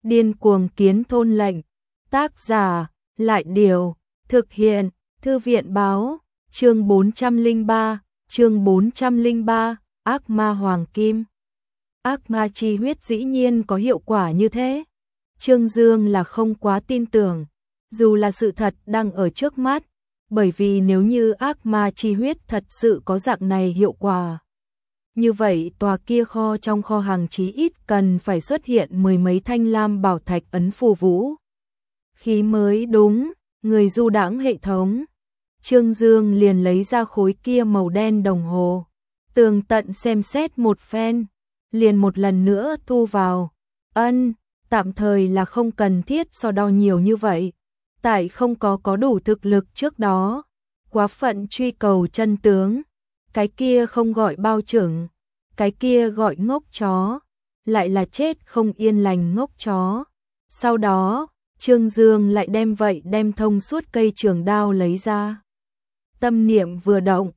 Điên cuồng kiến thôn lệnh. Tác giả, Lại Điều. Thực hiện, Thư viện báo. Chương 403, Ác ma Hoàng Kim. Ác ma chi huyết dĩ nhiên có hiệu quả như thế. Trương Dương là không quá tin tưởng, dù là sự thật đang ở trước mắt, bởi vì nếu như ác ma chi huyết thật sự có dạng này hiệu quả, như vậy tòa kia kho trong kho hàng chí ít cần phải xuất hiện mười mấy thanh lam bảo thạch ấn phù vũ khí mới đúng. Người du đãng hệ thống, Trương Dương liền lấy ra khối kia màu đen đồng hồ, tường tận xem xét một phen, liền một lần nữa thu vào. Tạm thời là không cần thiết so đo nhiều như vậy, tại không có đủ thực lực trước đó, quá phận truy cầu chân tướng, cái kia không gọi bao trưởng, cái kia gọi ngốc chó, lại là chết không yên lành ngốc chó. Sau đó, Trương Dương lại đem thông suốt cây trường đao lấy ra. Tâm niệm vừa động,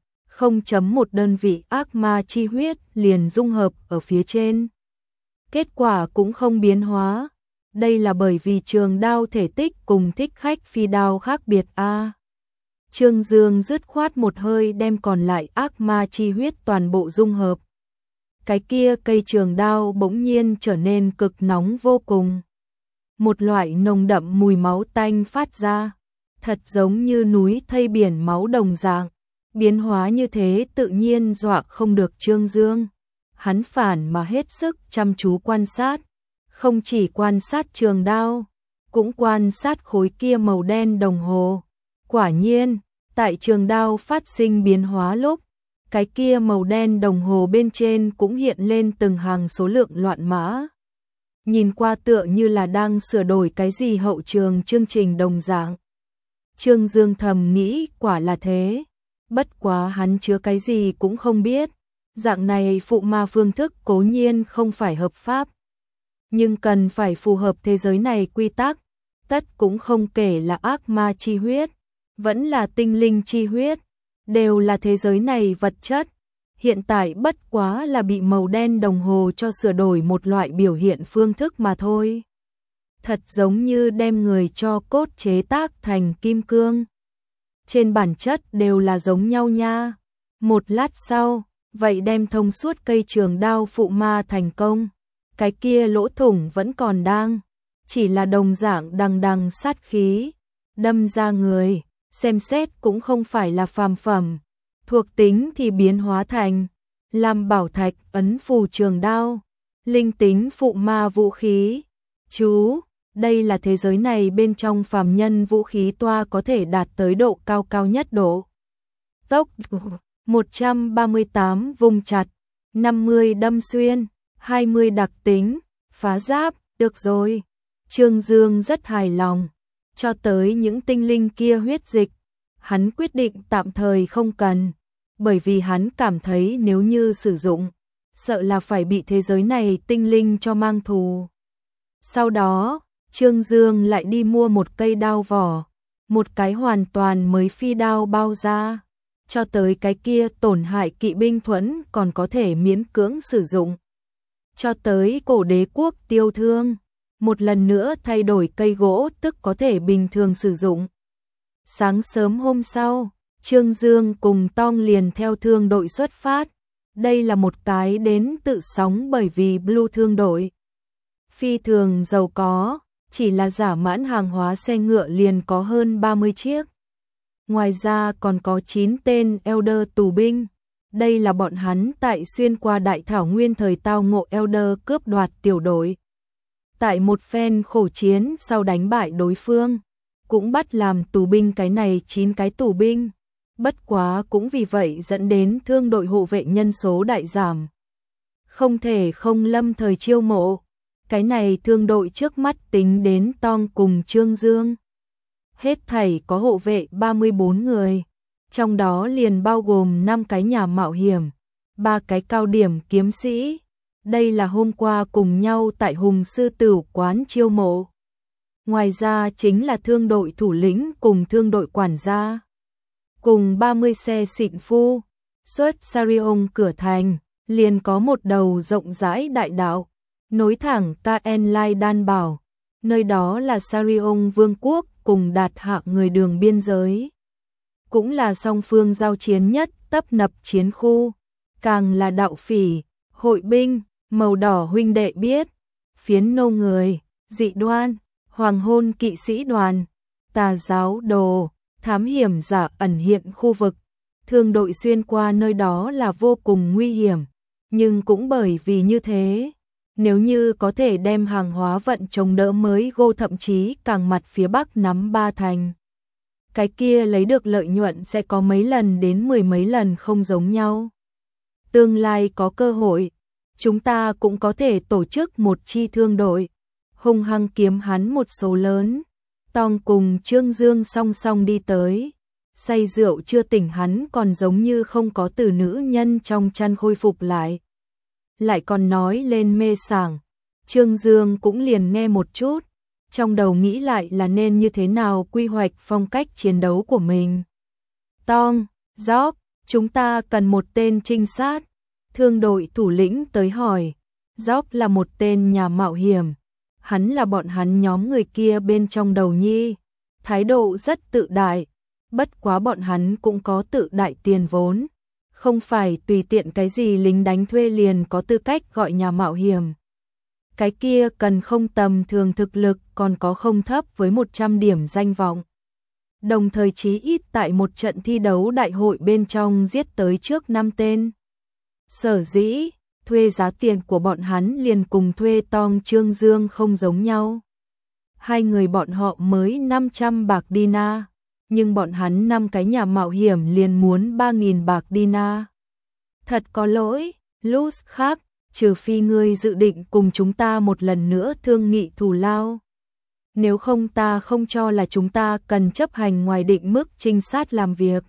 0.1 đơn vị ác ma chi huyết liền dung hợp ở phía trên. Kết quả cũng không biến hóa. Đây là bởi vì trường đao thể tích cùng thích khách phi đao khác biệt a. Trương Dương dứt khoát một hơi đem còn lại ác ma chi huyết toàn bộ dung hợp. Cái kia cây trường đao bỗng nhiên trở nên cực nóng vô cùng. Một loại nồng đậm mùi máu tanh phát ra, thật giống như núi thây biển máu đồng dạng. Biến hóa như thế tự nhiên dọa không được Trương Dương. Hắn phản mà hết sức chăm chú quan sát, không chỉ quan sát trường đao, cũng quan sát khối kia màu đen đồng hồ. Quả nhiên, tại trường đao phát sinh biến hóa lúc, cái kia màu đen đồng hồ bên trên cũng hiện lên từng hàng số lượng loạn mã. Nhìn qua tựa như là đang sửa đổi cái gì hậu trường chương trình đồng dạng. Trương Dương thầm nghĩ quả là thế, bất quá hắn chứa cái gì cũng không biết. Dạng này phụ ma phương thức cố nhiên không phải hợp pháp, nhưng cần phải phù hợp thế giới này quy tắc. Tất cũng không kể là ác ma chi huyết, vẫn là tinh linh chi huyết, đều là thế giới này vật chất. Hiện tại bất quá là bị màu đen đồng hồ cho sửa đổi một loại biểu hiện phương thức mà thôi. Thật giống như đem người cho cốt chế tác thành kim cương. Trên bản chất đều là giống nhau nha. Một lát sau, vậy đem thông suốt cây trường đao phụ ma thành công. Cái kia lỗ thủng vẫn còn đang, chỉ là đồng dạng đằng đằng sát khí, đâm ra người, xem xét cũng không phải là phàm phẩm. Thuộc tính thì biến hóa thành lam bảo thạch ấn phù trường đao, linh tính phụ ma vũ khí. Chú, đây là thế giới này bên trong phàm nhân vũ khí toa có thể đạt tới độ cao nhất độ. Tốc 138 vùng chặt, 50 đâm xuyên, 20 đặc tính, phá giáp, được rồi. Trương Dương rất hài lòng, cho tới những tinh linh kia huyết dịch, hắn quyết định tạm thời không cần, bởi vì hắn cảm thấy nếu như sử dụng, sợ là phải bị thế giới này tinh linh cho mang thù. Sau đó, Trương Dương lại đi mua một cây đao vỏ, một cái hoàn toàn mới phi đao bao ra, cho tới cái kia tổn hại kỵ binh thuẫn còn có thể miễn cưỡng sử dụng. Cho tới cổ đế quốc tiêu thương, một lần nữa thay đổi cây gỗ tức có thể bình thường sử dụng. Sáng sớm hôm sau, Trương Dương cùng Tong liền theo thương đội xuất phát. Đây là một cái đến tự sóng bởi vì Blue thương đội phi thường giàu có, chỉ là giả mãn hàng hóa xe ngựa liền có hơn 30 chiếc. Ngoài ra còn có 9 tên Elder tù binh. Đây là bọn hắn tại xuyên qua đại thảo nguyên thời tao ngộ Elder cướp đoạt tiểu đội. Tại một phen khổ chiến sau đánh bại đối phương, cũng bắt làm tù binh cái này 9 cái tù binh. Bất quá cũng vì vậy dẫn đến thương đội hộ vệ nhân số đại giảm. Không thể không lâm thời chiêu mộ. Cái này thương đội trước mắt tính đến Tong cùng Trương Dương. Hết thảy có hộ vệ 34 người. Trong đó liền bao gồm 5 cái nhà mạo hiểm, 3 cái cao điểm kiếm sĩ. Đây là hôm qua cùng nhau tại Hùng Sư Tửu quán chiêu mộ. Ngoài ra chính là thương đội thủ lĩnh cùng thương đội quản gia. Cùng 30 xe xịn phu, xuất Sarion cửa thành, liền có một đầu rộng rãi đại đạo, nối thẳng Kaen Lai Đan Bảo, Nơi đó là Sarion Vương quốc cùng Đạt Hạ người đường biên giới. Cũng là song phương giao chiến nhất tấp nập chiến khu. Càng là đạo phỉ, hội binh, màu đỏ huynh đệ biết, phiến nô người, dị đoan, hoàng hôn kỵ sĩ đoàn, tà giáo đồ, thám hiểm giả ẩn hiện khu vực. Thương đội xuyên qua nơi đó là vô cùng nguy hiểm, nhưng cũng bởi vì như thế, nếu như có thể đem hàng hóa vận chống đỡ mới gô thậm chí càng mặt phía bắc nắm 3 thành. Cái kia lấy được lợi nhuận sẽ có mấy lần đến 10 mấy lần không giống nhau. Tương lai có cơ hội, chúng ta cũng có thể tổ chức một chi thương đội, hung hăng kiếm hắn một số lớn. Tong cùng Trương Dương song song đi tới, say rượu chưa tỉnh hắn còn giống như không có từ nữ nhân trong chăn khôi phục lại. Lại còn nói lên mê sảng, Trương Dương cũng liền nghe một chút, trong đầu nghĩ lại là nên như thế nào quy hoạch phong cách chiến đấu của mình. Tong, Jock, chúng ta cần một tên trinh sát. Thương đội thủ lĩnh tới hỏi, Jock là một tên nhà mạo hiểm, hắn là bọn hắn nhóm người kia bên trong đầu nhi, thái độ rất tự đại, bất quá bọn hắn cũng có tự đại tiền vốn, không phải tùy tiện cái gì lính đánh thuê liền có tư cách gọi nhà mạo hiểm. Cái kia cần không tầm thường thực lực còn có không thấp với 100 điểm danh vọng. Đồng thời chí ít tại một trận thi đấu đại hội bên trong giết tới trước 5 tên. Sở dĩ, thuê giá tiền của bọn hắn liền cùng thuê Tong Trương Dương không giống nhau. Hai người bọn họ mới 500 bạc dinar, nhưng bọn hắn 5 cái nhà mạo hiểm liền muốn 3.000 bạc dinar. Thật có lỗi, Luz khác, trừ phi ngươi dự định cùng chúng ta một lần nữa thương nghị thù lao. Nếu không ta không cho là chúng ta cần chấp hành ngoài định mức trinh sát làm việc.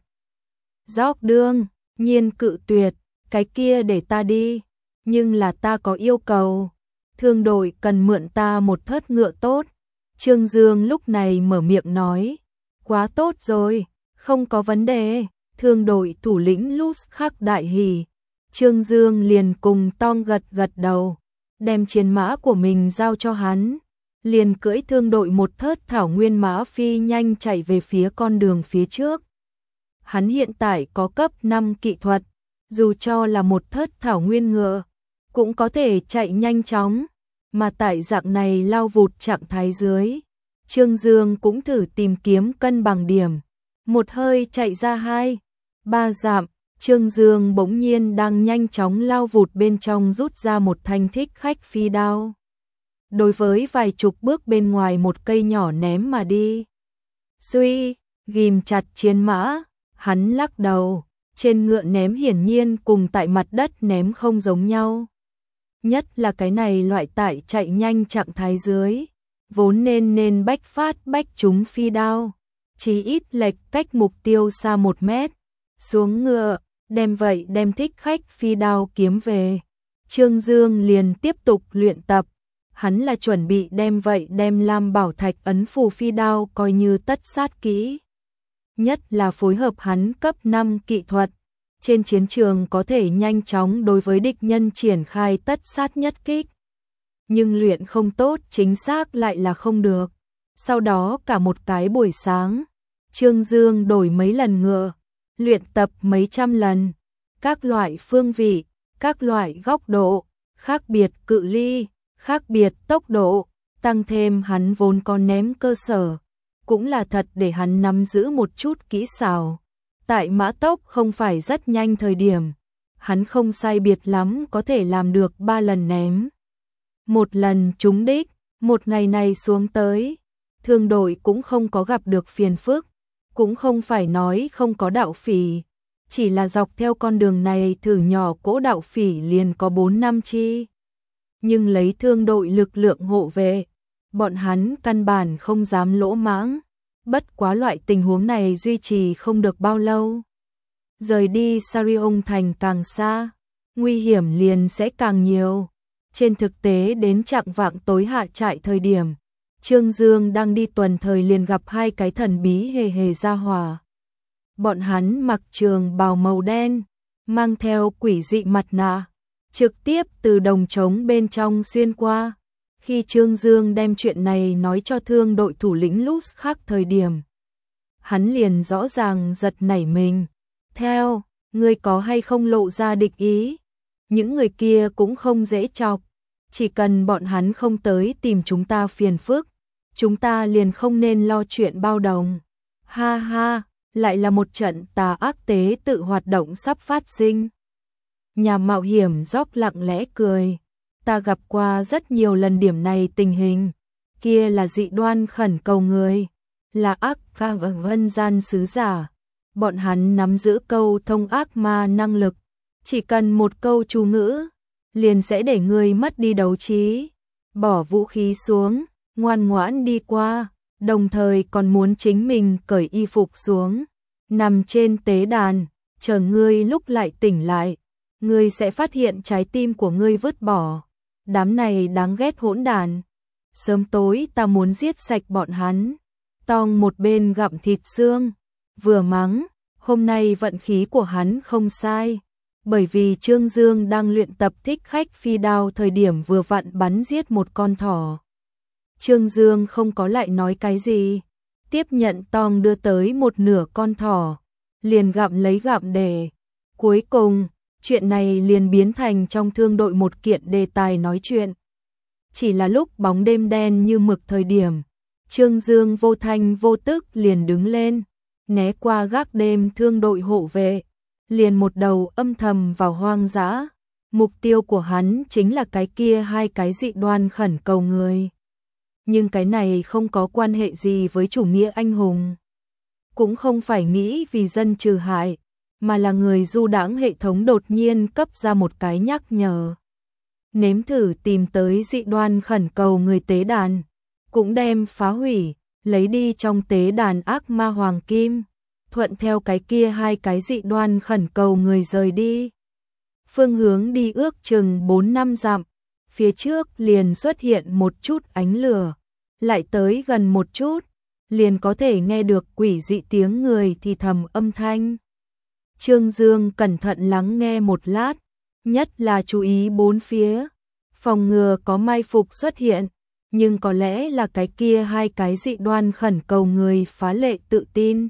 Jock đương nhiên cự tuyệt, cái kia để ta đi, nhưng là ta có yêu cầu. Thương đội cần mượn ta một thớt ngựa tốt. Trương Dương lúc này mở miệng nói, quá tốt rồi, không có vấn đề. Thương đội thủ lĩnh Luz khắc đại hỉ. Trương Dương liền cùng Tong gật gật đầu, đem chiến mã của mình giao cho hắn, liền cưỡi thương đội một thớt thảo nguyên mã phi nhanh chạy về phía con đường phía trước. Hắn hiện tại có cấp 5 kỹ thuật, dù cho là một thớt thảo nguyên ngựa, cũng có thể chạy nhanh chóng, mà tại dạng này lao vụt trạng thái dưới. Trương Dương cũng thử tìm kiếm cân bằng điểm, một hơi chạy ra 2-3 dặm. Trương Dương bỗng nhiên đang nhanh chóng lao vụt bên trong rút ra một thanh thích khách phi đao. Đối với vài chục bước bên ngoài một cây nhỏ ném mà đi. Suy, ghim chặt chiến mã, hắn lắc đầu, trên ngựa ném hiển nhiên cùng tại mặt đất ném không giống nhau. Nhất là cái này loại tại chạy nhanh trạng thái dưới, vốn nên bách phát bách trúng phi đao, chỉ ít lệch cách mục tiêu xa 1 mét. Xuống ngựa, đem thích khách phi đao kiếm về. Trương Dương liền tiếp tục luyện tập, hắn là chuẩn bị đem lam bảo thạch ấn phù phi đao coi như tất sát kỹ. Nhất là phối hợp hắn cấp 5 kỹ thuật, trên chiến trường có thể nhanh chóng đối với địch nhân triển khai tất sát nhất kích. Nhưng luyện không tốt chính xác lại là không được. Sau đó cả một cái buổi sáng, Trương Dương đổi mấy lần ngựa, luyện tập mấy trăm lần, các loại phương vị, các loại góc độ, khác biệt cự ly, khác biệt tốc độ, tăng thêm hắn vốn có ném cơ sở, cũng là thật để hắn nắm giữ một chút kỹ xảo. Tại mã tốc không phải rất nhanh thời điểm, hắn không sai biệt lắm có thể làm được 3 lần ném. Một lần trúng đích, một ngày này xuống tới, thương đội cũng không có gặp được phiền phức, cũng không phải nói không có đạo phỉ, chỉ là dọc theo con đường này thử nhỏ cỗ đạo phỉ liền có 4-5 chi. Nhưng lấy thương đội lực lượng hộ vệ, bọn hắn căn bản không dám lỗ mãng, bất quá loại tình huống này duy trì không được bao lâu. Rời đi Sarion thành càng xa, nguy hiểm liền sẽ càng nhiều. Trên thực tế đến chạng vạng tối hạ trại thời điểm, Trương Dương đang đi tuần thời liền gặp 2 cái thần bí hề ra hỏa. Bọn hắn mặc trường bào màu đen, mang theo quỷ dị mặt nạ, trực tiếp từ đồng trống bên trong xuyên qua. Khi Trương Dương đem chuyện này nói cho thương đội thủ lĩnh Lux khác thời điểm, hắn liền rõ ràng giật nảy mình. Theo, ngươi có hay không lộ ra địch ý? Những người kia cũng không dễ chọc, chỉ cần bọn hắn không tới tìm chúng ta phiền phức, chúng ta liền không nên lo chuyện bao đồng. Ha ha, lại là một trận tà ác tế tự hoạt động sắp phát sinh. Nhà mạo hiểm Gióc lặng lẽ cười. Ta gặp qua rất nhiều lần điểm này tình hình. Kia là dị đoan khẩn cầu người, là ác ca vân gian sứ giả. Bọn hắn nắm giữ câu thông ác ma năng lực. Chỉ cần một câu chú ngữ, liền sẽ để người mất đi đấu trí. Bỏ vũ khí xuống, ngoan ngoãn đi qua, đồng thời còn muốn chính mình cởi y phục xuống. Nằm trên tế đàn, chờ ngươi lúc lại tỉnh lại. Ngươi sẽ phát hiện trái tim của ngươi vứt bỏ. Đám này đáng ghét hỗn đàn. Sớm tối ta muốn giết sạch bọn hắn. Tong một bên gặm thịt xương, vừa mắng, hôm nay vận khí của hắn không sai. Bởi vì Trương Dương đang luyện tập thích khách phi đao thời điểm vừa vặn bắn giết một con thỏ. Trương Dương không có lại nói cái gì. Tiếp nhận Tong đưa tới một nửa con thỏ. Liền gặm lấy gặm để. Cuối cùng, chuyện này liền biến thành trong thương đội một kiện đề tài nói chuyện. Chỉ là lúc bóng đêm đen như mực thời điểm, Trương Dương vô thanh vô tức liền đứng lên, né qua gác đêm thương đội hộ vệ, liền một đầu âm thầm vào hoang dã. Mục tiêu của hắn chính là cái kia hai cái dị đoan khẩn cầu người. Nhưng cái này không có quan hệ gì với chủ nghĩa anh hùng. Cũng không phải nghĩ vì dân trừ hại, mà là người du đãng hệ thống đột nhiên cấp ra một cái nhắc nhở. Nếm thử tìm tới dị đoan khẩn cầu người tế đàn, cũng đem phá hủy, lấy đi trong tế đàn ác ma hoàng kim, thuận theo cái kia hai cái dị đoan khẩn cầu người rời đi. Phương hướng đi ước chừng 4-5 dặm, phía trước liền xuất hiện một chút ánh lửa, lại tới gần một chút, liền có thể nghe được quỷ dị tiếng người thì thầm âm thanh. Trương Dương cẩn thận lắng nghe một lát, nhất là chú ý bốn phía, phòng ngừa có mai phục xuất hiện, nhưng có lẽ là cái kia hai cái dị đoan khẩn cầu người phá lệ tự tin.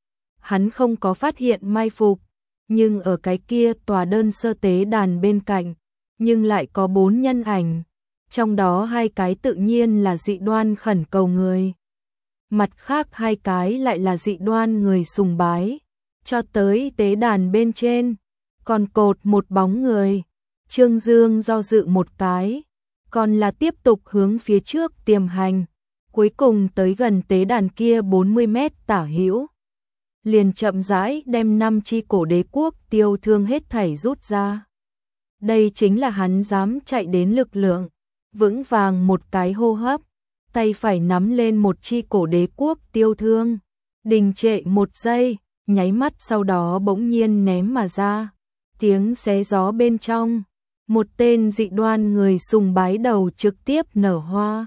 Hắn không có phát hiện mai phục, nhưng ở cái kia tòa đơn sơ tế đàn bên cạnh, nhưng lại có 4 nhân ảnh, trong đó 2 cái tự nhiên là dị đoan khẩn cầu người. Mặt khác 2 cái lại là dị đoan người sùng bái. Cho tới tế đàn bên trên, còn cột một bóng người. Trương Dương do dự một cái, còn là tiếp tục hướng phía trước tiềm hành, cuối cùng tới gần tế đàn kia 40 mét tả hữu. Liền chậm rãi đem 5 chi cổ đế quốc tiêu thương hết thảy rút ra. Đây chính là hắn dám chạy đến lực lượng, vững vàng một cái hô hấp, tay phải nắm lên một chi cổ đế quốc tiêu thương, đình trệ một giây, nháy mắt sau đó bỗng nhiên ném mà ra. Tiếng xé gió bên trong, một tên dị đoan người sùng bái đầu trực tiếp nở hoa.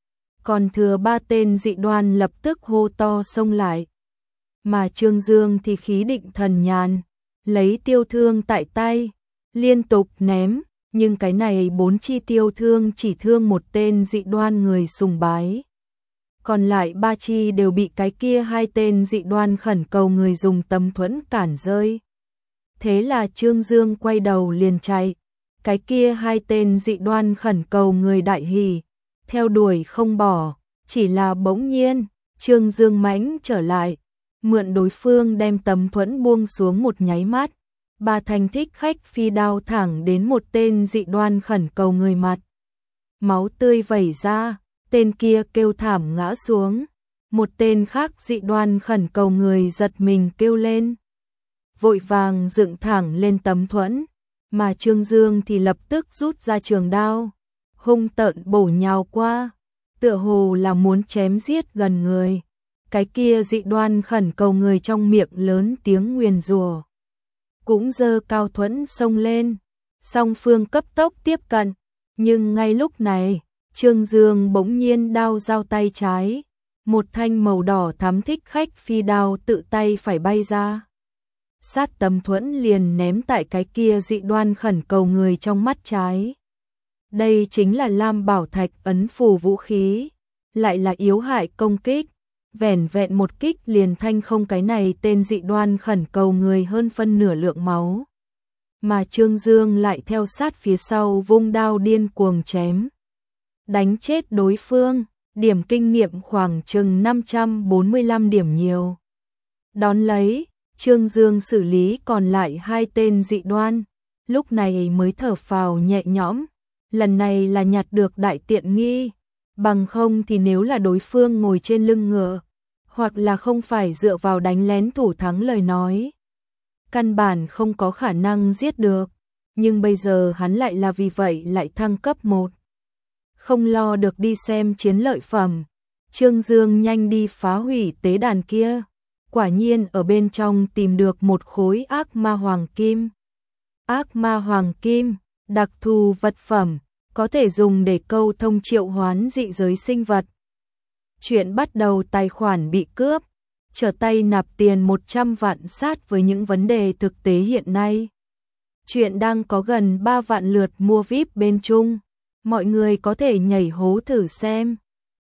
Còn thừa 3 tên dị đoan lập tức hô to xông lại. Mà Trương Dương thì khí định thần nhàn, lấy tiêu thương tại tay, liên tục ném, nhưng cái này 4 chi tiêu thương chỉ thương một tên dị đoan người sùng bái. Còn lại 3 chi đều bị cái kia 2 tên dị đoan khẩn cầu người dùng tấm thuẫn cản rơi. Thế là Trương Dương quay đầu liền chạy, cái kia 2 tên dị đoan khẩn cầu người đại hỉ, theo đuổi không bỏ, chỉ là bỗng nhiên, Trương Dương mãnh trở lại, mượn đối phương đem tấm thuẫn buông xuống một nháy mắt, 3 thanh thích khách phi đao thẳng đến một tên dị đoan khẩn cầu người mặt. Máu tươi vẩy ra, tên kia kêu thảm ngã xuống, một tên khác dị đoan khẩn cầu người giật mình kêu lên, vội vàng dựng thẳng lên tấm thuẫn, mà Trương Dương thì lập tức rút ra trường đao, hung tợn bổ nhào qua, tựa hồ là muốn chém giết gần người. Cái kia dị đoan khẩn cầu người trong miệng lớn tiếng nguyền rủa, cũng giơ cao thuẫn xông lên, song phương cấp tốc tiếp cận, nhưng ngay lúc này, Trương Dương bỗng nhiên đao giao tay trái, một thanh màu đỏ thắm thích khách phi đao tự tay phải bay ra. Sát tấm thuẫn liền ném tại cái kia dị đoan khẩn cầu người trong mắt trái. Đây chính là Lam Bảo Thạch ấn phù vũ khí, lại là yếu hại công kích, vẻn vẹn một kích liền thanh không cái này tên dị đoan khẩn cầu người hơn phân nửa lượng máu. Mà Trương Dương lại theo sát phía sau vung đao điên cuồng chém. Đánh chết đối phương, điểm kinh nghiệm khoảng chừng 545 điểm nhiều. Đón lấy, Trương Dương xử lý còn lại 2 tên dị đoan, lúc này mới thở phào nhẹ nhõm, lần này là nhặt được đại tiện nghi, bằng không thì nếu là đối phương ngồi trên lưng ngựa, hoặc là không phải dựa vào đánh lén thủ thắng lời nói, căn bản không có khả năng giết được, nhưng bây giờ hắn lại là vì vậy lại thăng cấp 1. Không lo được đi xem chiến lợi phẩm, Trương Dương nhanh đi phá hủy tế đàn kia, quả nhiên ở bên trong tìm được một khối ác ma hoàng kim. Ác ma hoàng kim, đặc thù vật phẩm, có thể dùng để câu thông triệu hoán dị giới sinh vật. Chuyện bắt đầu tài khoản bị cướp, trở tay nạp tiền 100 vạn sát với những vấn đề thực tế hiện nay. Chuyện đang có gần 3 vạn lượt mua VIP bên Trung, mọi người có thể nhảy hố thử xem.